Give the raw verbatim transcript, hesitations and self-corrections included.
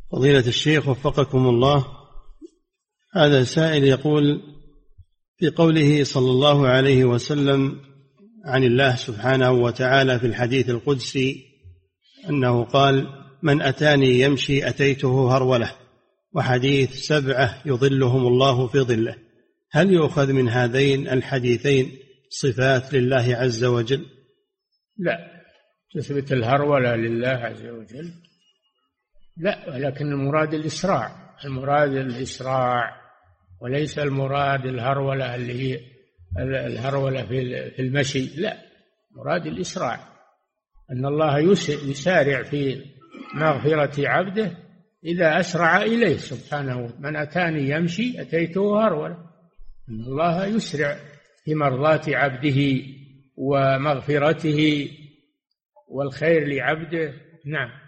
فضيلة الشيخ وفقكم الله، هذا سائل يقول: في قوله صلى الله عليه وسلم عن الله سبحانه وتعالى في الحديث القدسي أنه قال: من أتاني يمشي أتيته هرولة، وحديث سبعة يظلهم الله في ظله، هل يؤخذ من هذين الحديثين صفات لله عز وجل؟ لا، تثبت الهرولة لله عز وجل لا، ولكن المراد الإسراع، المراد الإسراع وليس المراد الهرولة اللي هي الهرولة في المشي، لا، مراد الإسراع، أن الله يسارع في مغفرة عبده إذا أسرع إليه سبحانه. من أتاني يمشي أتيته هرولة، أن الله يسرع في مرضاة عبده ومغفرته والخير لعبده. نعم.